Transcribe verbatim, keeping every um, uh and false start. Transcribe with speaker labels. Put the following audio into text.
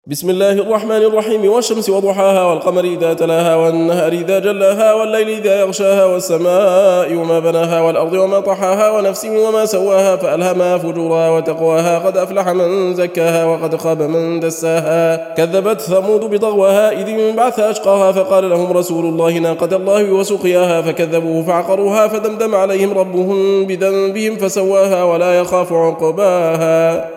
Speaker 1: بسم الله الرحمن الرحيم. والشمس وضحاها والقمر إذا تلاها والنهار إذا جلاها والليل إذا يغشاها والسماء وما بناها والأرض وما طحاها ونفس وما سواها فألهمها فجورها وتقواها. قد أفلح من زكاها وقد خاب من دساها. كذبت ثمود بطغواها إذ انبعث أشقاها فقال لهم رسول الله ناقة الله وسقياها فكذبوه فعقروها فدمدم عليهم ربهم بذنبهم فسواها ولا يخاف عقباها.